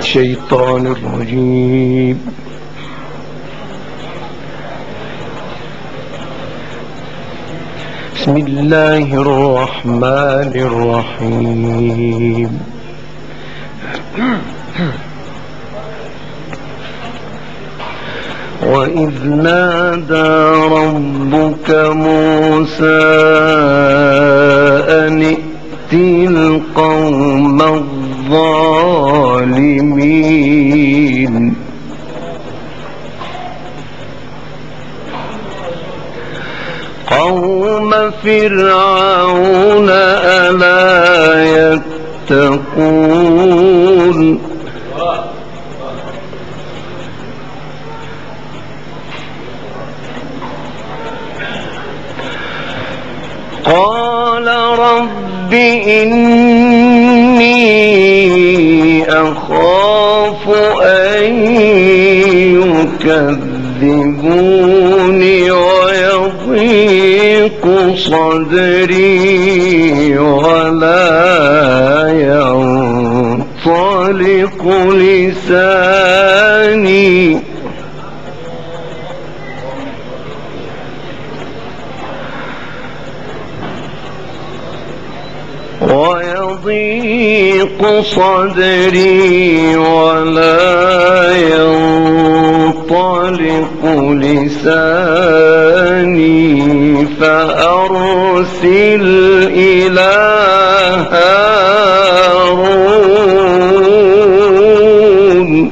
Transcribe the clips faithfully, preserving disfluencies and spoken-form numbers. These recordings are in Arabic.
الشيطان الرجيم. بسم الله الرحمن الرحيم. وإذ نادى ربك موسى أن ائت القوم الظالمين قوم فرعون ألا يتقون قال رب إني أخاف أن يكذبوني ويضيق صدري ولا ينطلق لساني ويضيق صدري ولا ينطلق لساني فأرسل إلى هارون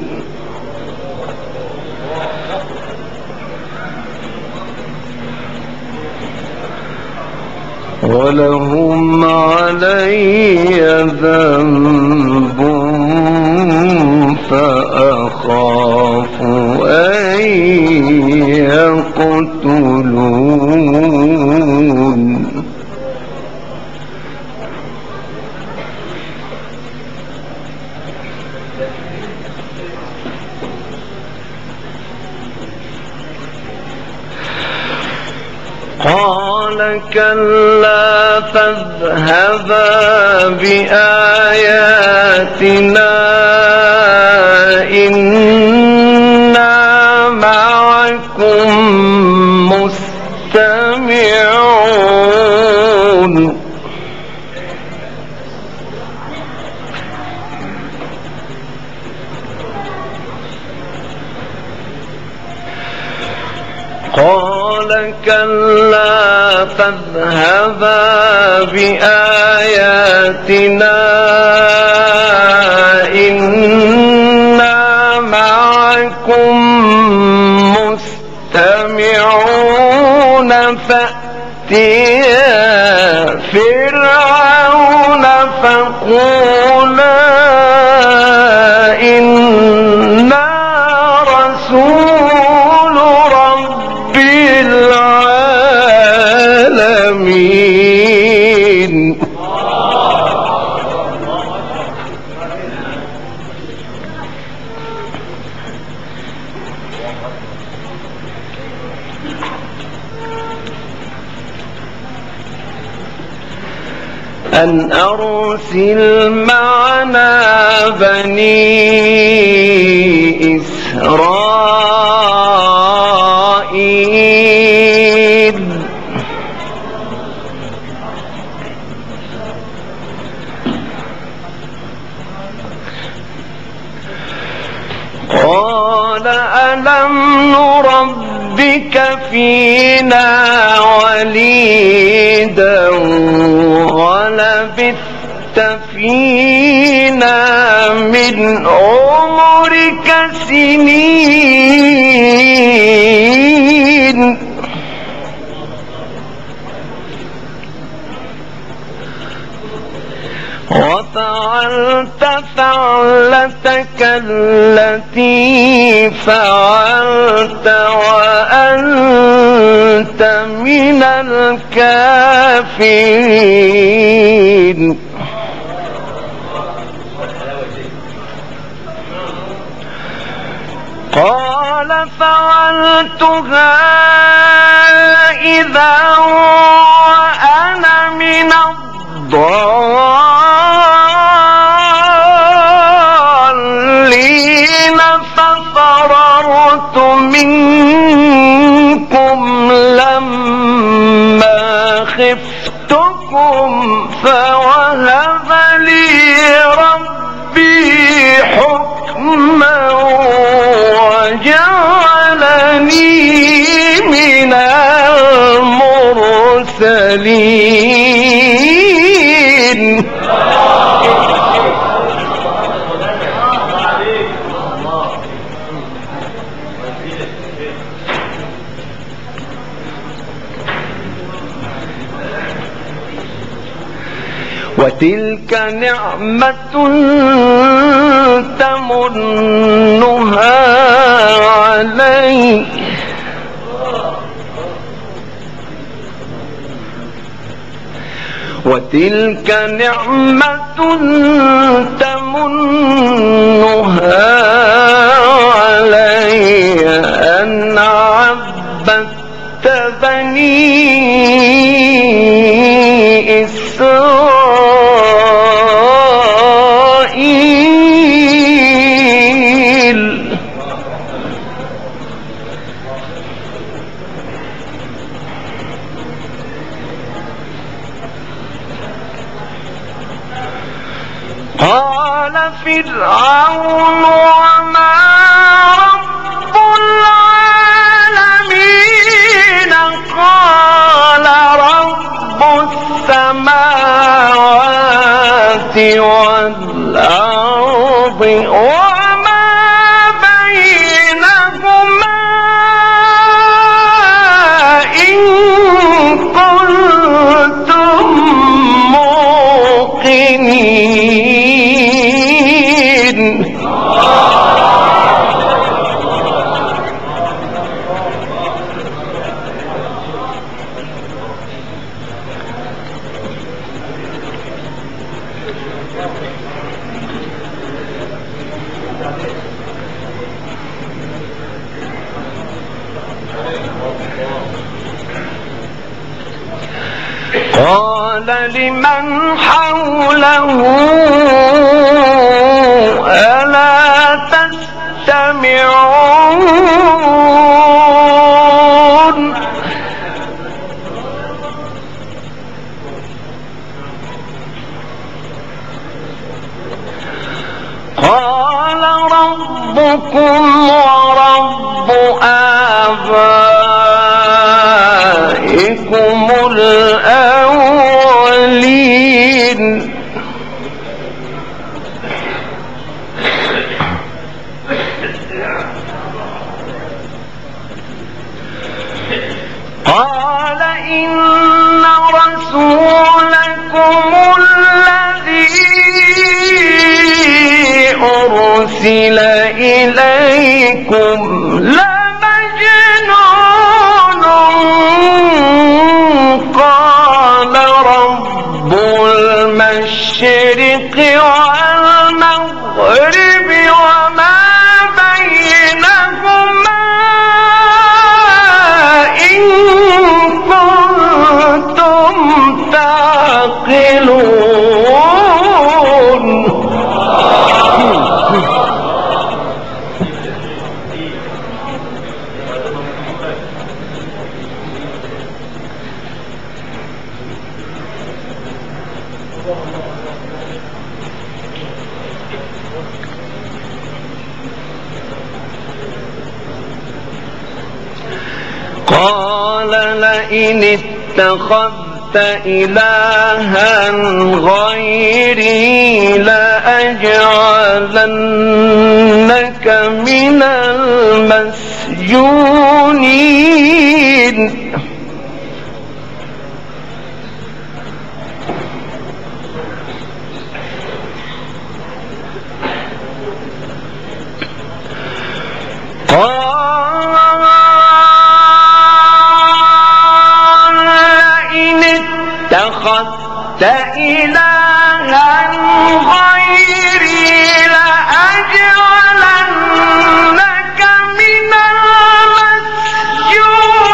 ولهم علي ذنب فأخاف أن يقتلون قال كلا فاذهبا بآياتنا إنا معكم مستمعون قال كلا فاذهبا بآياتنا إنا معكم مستمعون فأتيا فرعون فقولا إنا رسول رب العالمين أن أرسل معنا بني إسرائيل قال ألم نربك فينا وليدا ولبثت فينا من عمرك سنين وفعلت فعلتك التي فعلت وأنت من الكافرين قال فعلتها إذا وأنا من الضالين منكم لما خفتكم فوهب لي ربي حكما وجعلني من المرسلين. وتلك نعمة تمنها علي وتلك نعمة تمنها علي أن عبدت بني إسرائيل. قال فرعون وما رب العالمين؟ قال رب السماوات والأرض وما بينهما إن كنتم موقنين. قال لمن حوله ألا تستمعون؟ قال ربكم ورب آبائكم الأولين. قال إن رسولكم الذي أرسل إليكم لمجنون. قال رب المشرق والمغرب وما بينهما إن كنتم تعقلون. قال لئن اتخذت إلها غيري لأجعلنك من المسجونين. اتخذت إلها غيري لأجعلنك من المسجونين.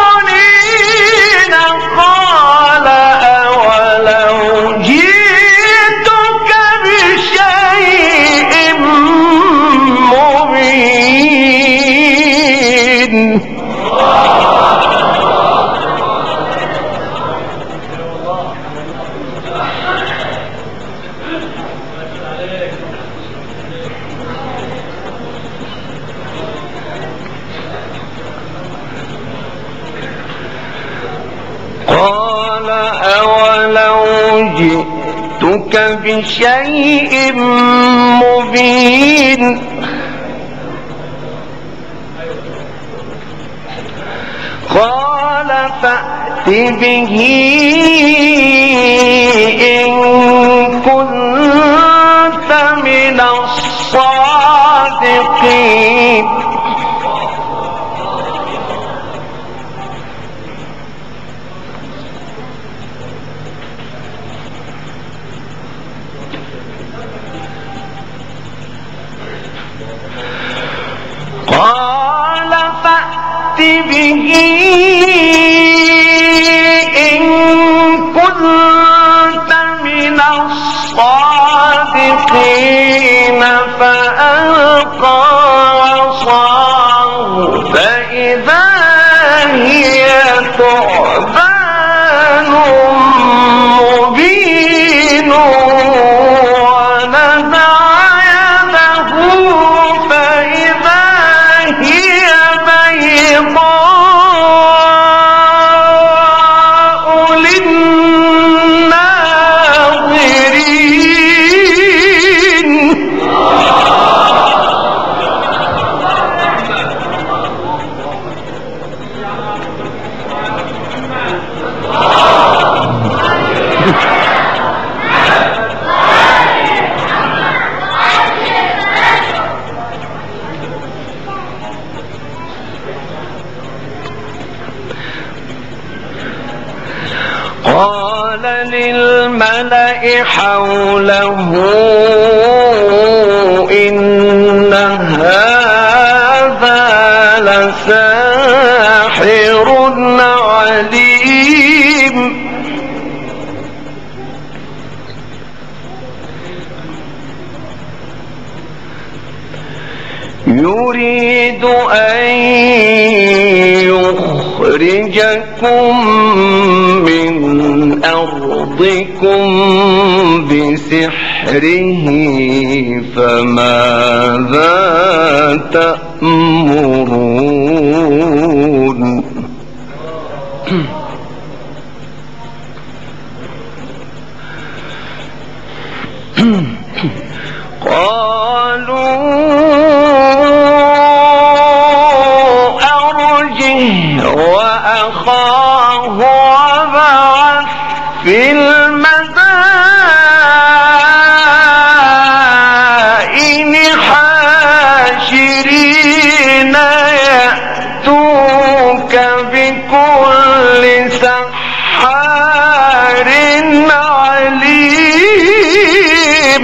جئتك بشيء مبين قال فأت به إن كنت من الصادقين قال فأت به إن كنت من الصادقين فألقى عصاه فإذا هي ثعبان مبين قال للملأ حوله إن هذا لساحر عليم يريد أن يخرجكم من أرضكم بسحره فماذا تأمرون قالوا أرجه وأخاه وابعث في المدائن حاشرين يأتوك بكل سحار عليم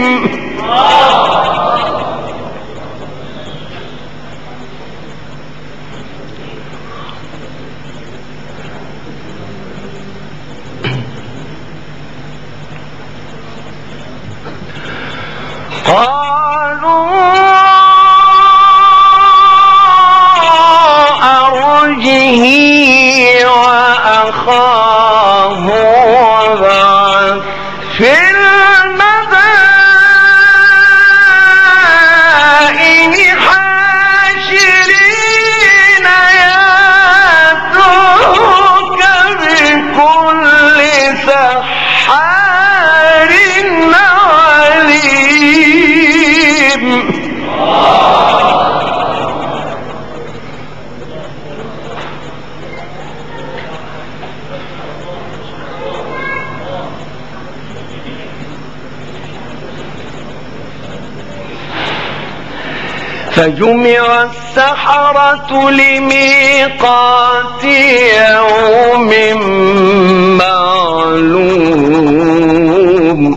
قالوا أرجه وأخاه وابعث في المدائن حاشرين يأتوك بكل سحار عليم فجمع السحرة لميقات يوم معلوم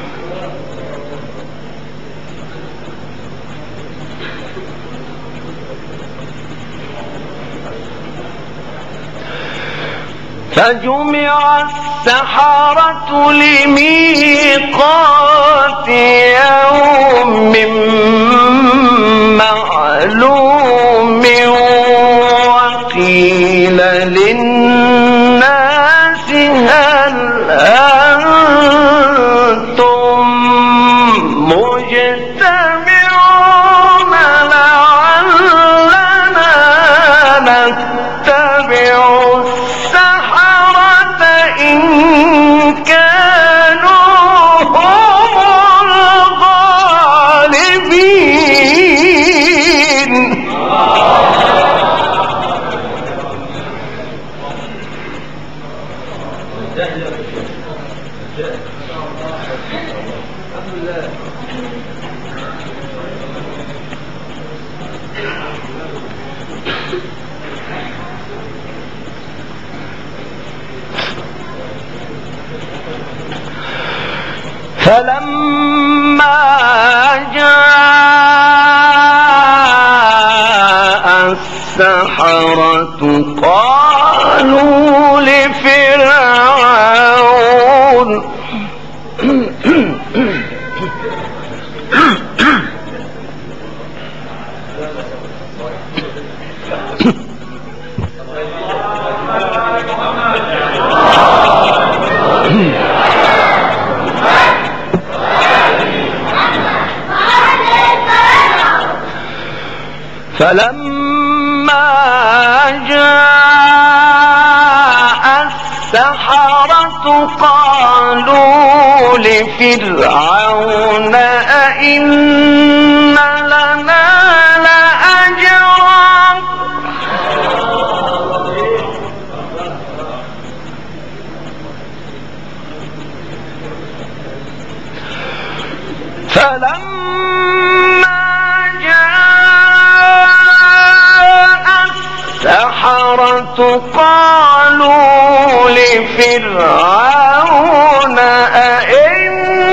فجمع السحرة لميقات يوم معلوم وقيل للناس هل أنتم مجتمعون لعلنا نتبع السحرة إن كانوا هم فلما جاء السحرة قالوا لفرعون فلما جاء السحرة قالوا لفرعون أئن لنا لأجرا فلما السحرة قالوا لفرعون أئن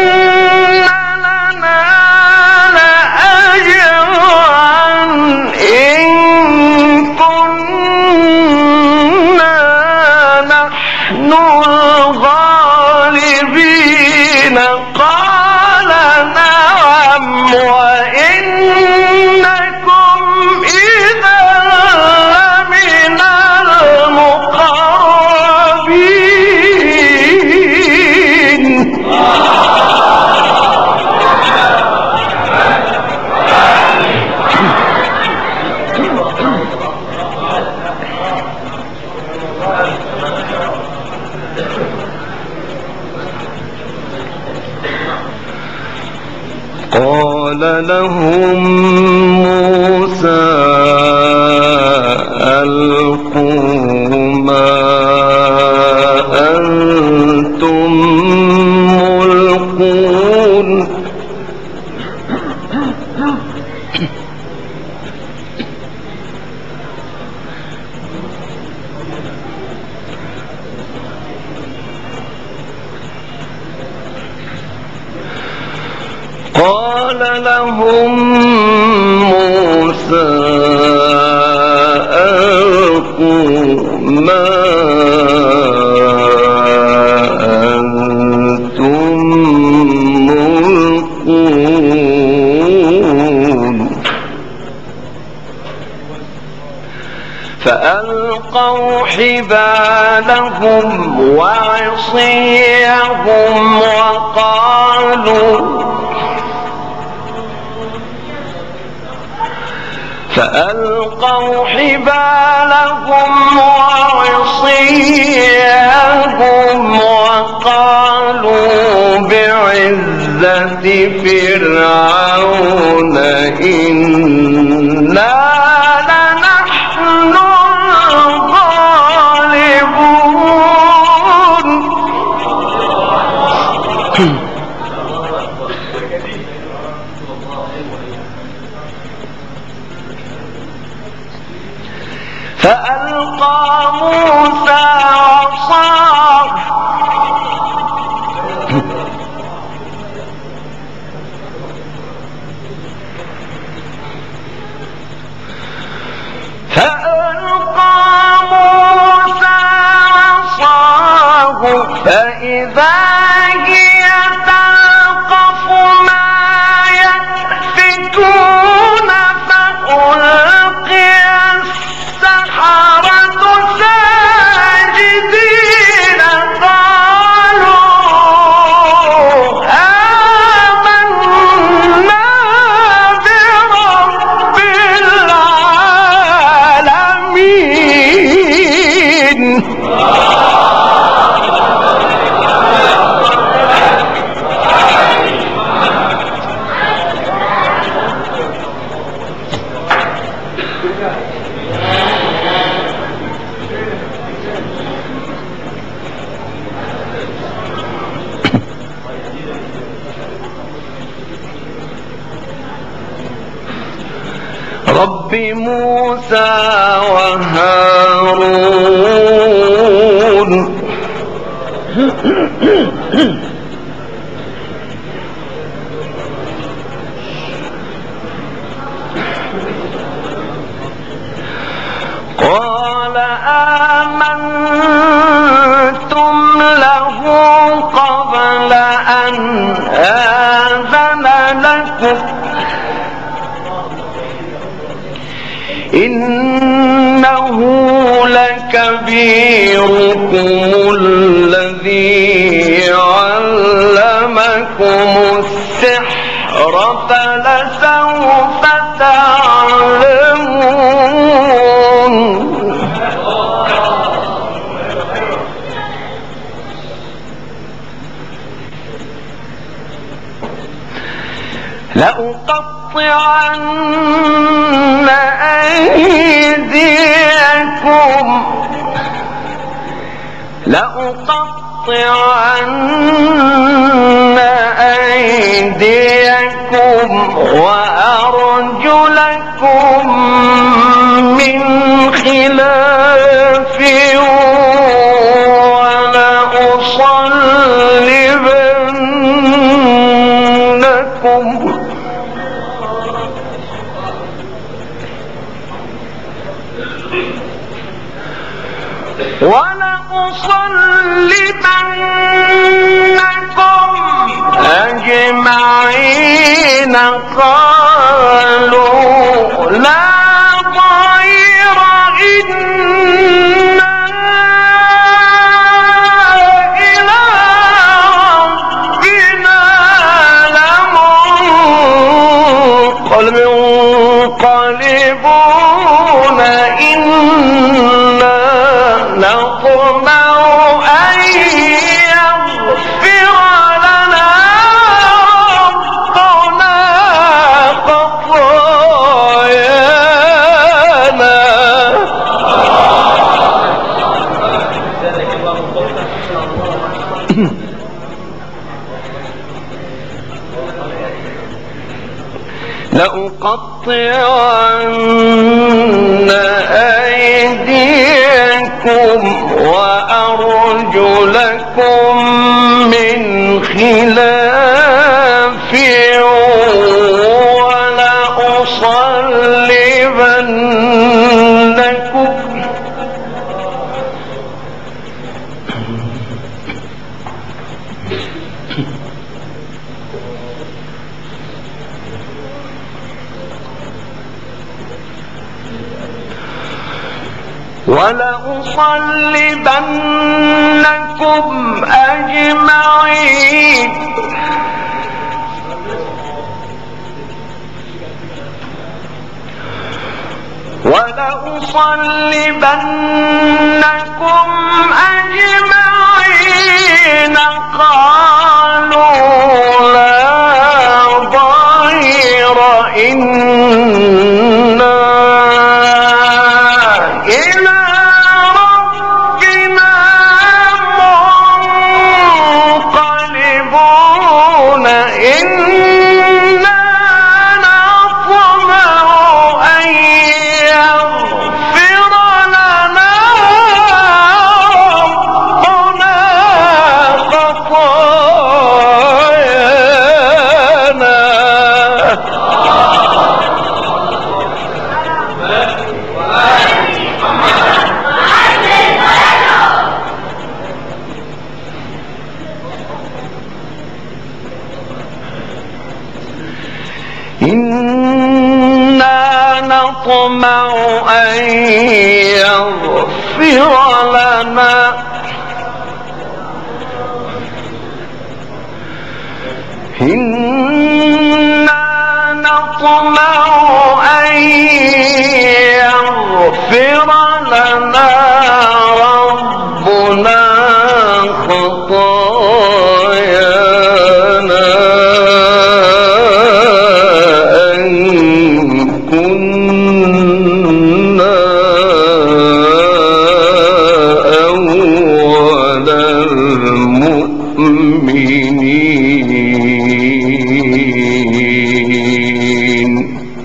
لنا لأجرا إن كنا نحن الغالبين قال نعم وإنكم إذا لمن المقربين. قال لهم موسى ألقوا ما أنتم ملقون قال لهم موسى ألقوا ما أنتم ملقون فألقوا حبالهم وعصيهم وقالوا فألقوا حبالهم وعصيهم وقالوا بعزة فرعون إنا لنحن الغالبون. فألقى موسى عصاه فألقى موسى عصاه فإذا هي تلقف ما يأفكون فألقي السحرة ساجدين قالوا آمنا برب العالمين. رب موسى وهارون إنه لكبيركم الذي علمكم السحر فلسوف تعلمون لأقطعن أيديكم لأقطعن أيديكم وأرجلكم من خلاف ولأصلبنكم ولأصلبنكم أجمعين قالوا لا ضير إنا إلى ربنا لمنقلبون إنا نطمع أن يغفر لنا ربنا خطايانا لأقطعن أيديكم وأرجلكم من خلاف ولأصلبنكم ولأصلبنكم أجمعين ولأصلبنكم أجمعين قالوا لا ضير إنا إلى ربنا منقلبون إنا نطمع أن يغفر لنا ربنا خطايانا إنا نطمع أن يغفر لنا إنا نطمع أن يغفر لنا ربنا خطايانا أن كنا أول المؤمنين.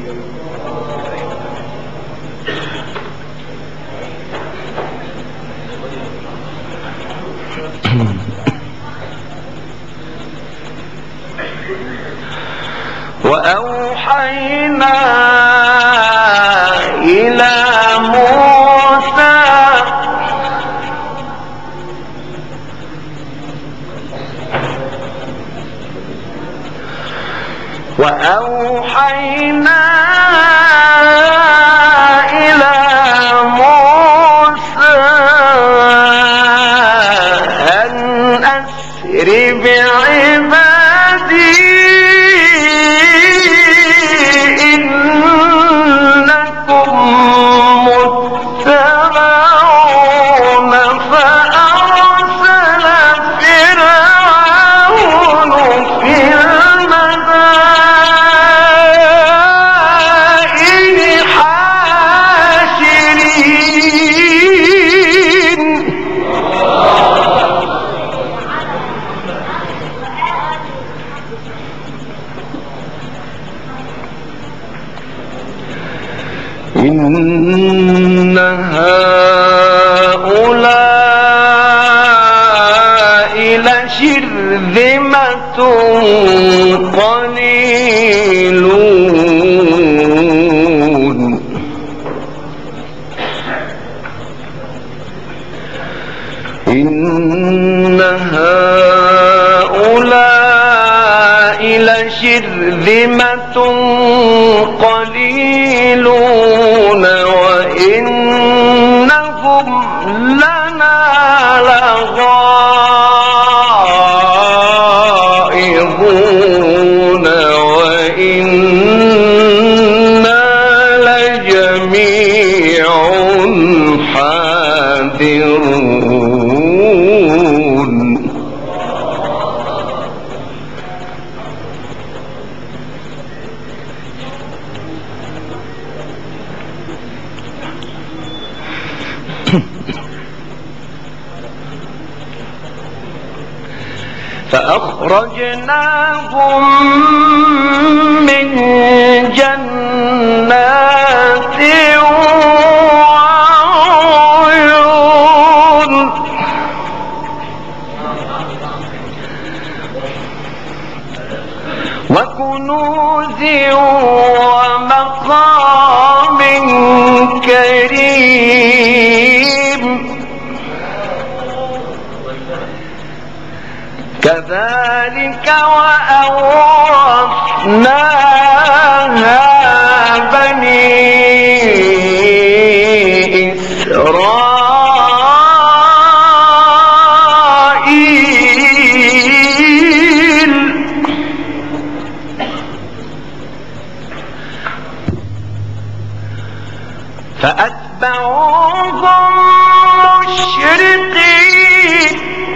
وأوحينا إلى موسى وأوحينا إن هؤلاء لشرذمة قليلون إن هؤلاء لشرذمة قليلون وإنهم لنا لغائظون وإنا لجميع حاذرون. فأخرجناهم من جنات وعيون وكنوز ومقام كريم كذلك وأورثناها بني إسرائيل. فأتبعوهم مشرقين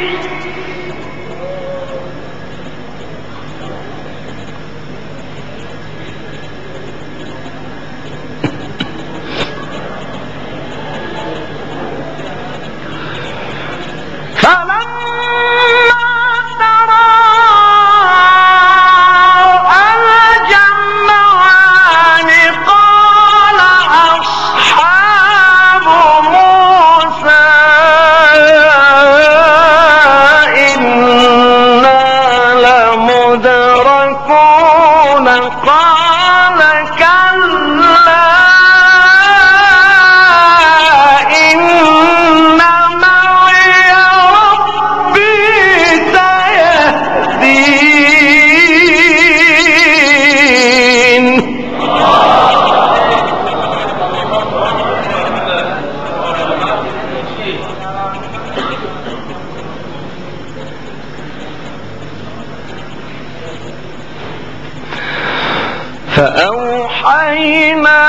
فأوحينا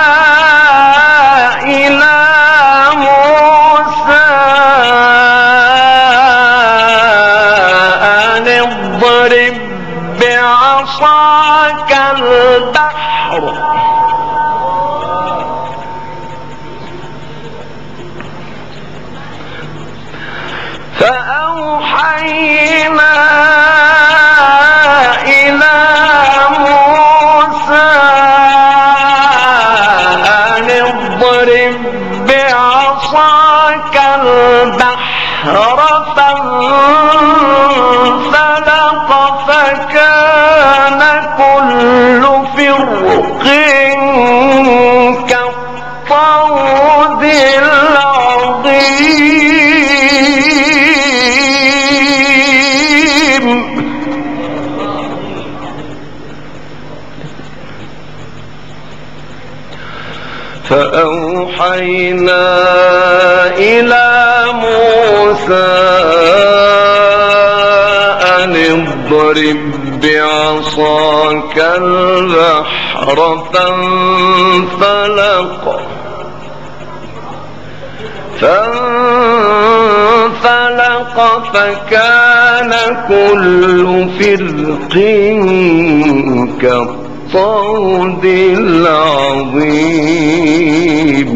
إلى موسى أن اضرب بعصاك البحر فأوحينا إلى موسى أن اضرب بعصاك البحر فانفلق فكان كل فرق كالطود العظيم. فأوحينا إلى موسى أن اضرب بعصاك البحر فانفلق فانفلق فكان كل فرق كالطود العظيم.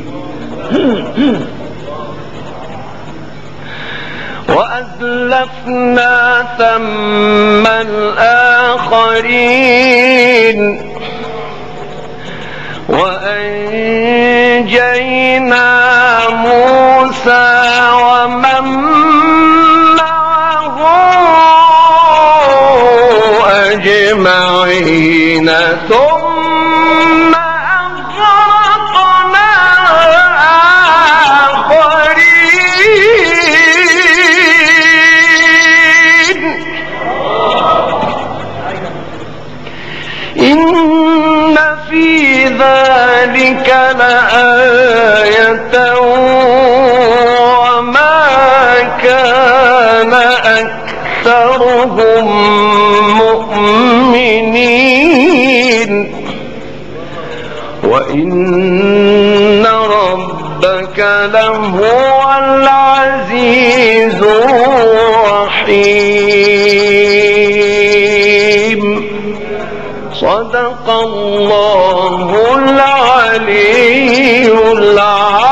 وأزلفنا ثم الآخرين وأنجينا موسى ومن معه أجمعين ثم أغرقنا الآخرين. إن في ذلك لآية وما كان أكثرهم مؤمنين وإن ربك لهو العزيز الرحيم. صدق الله العلي العظيم.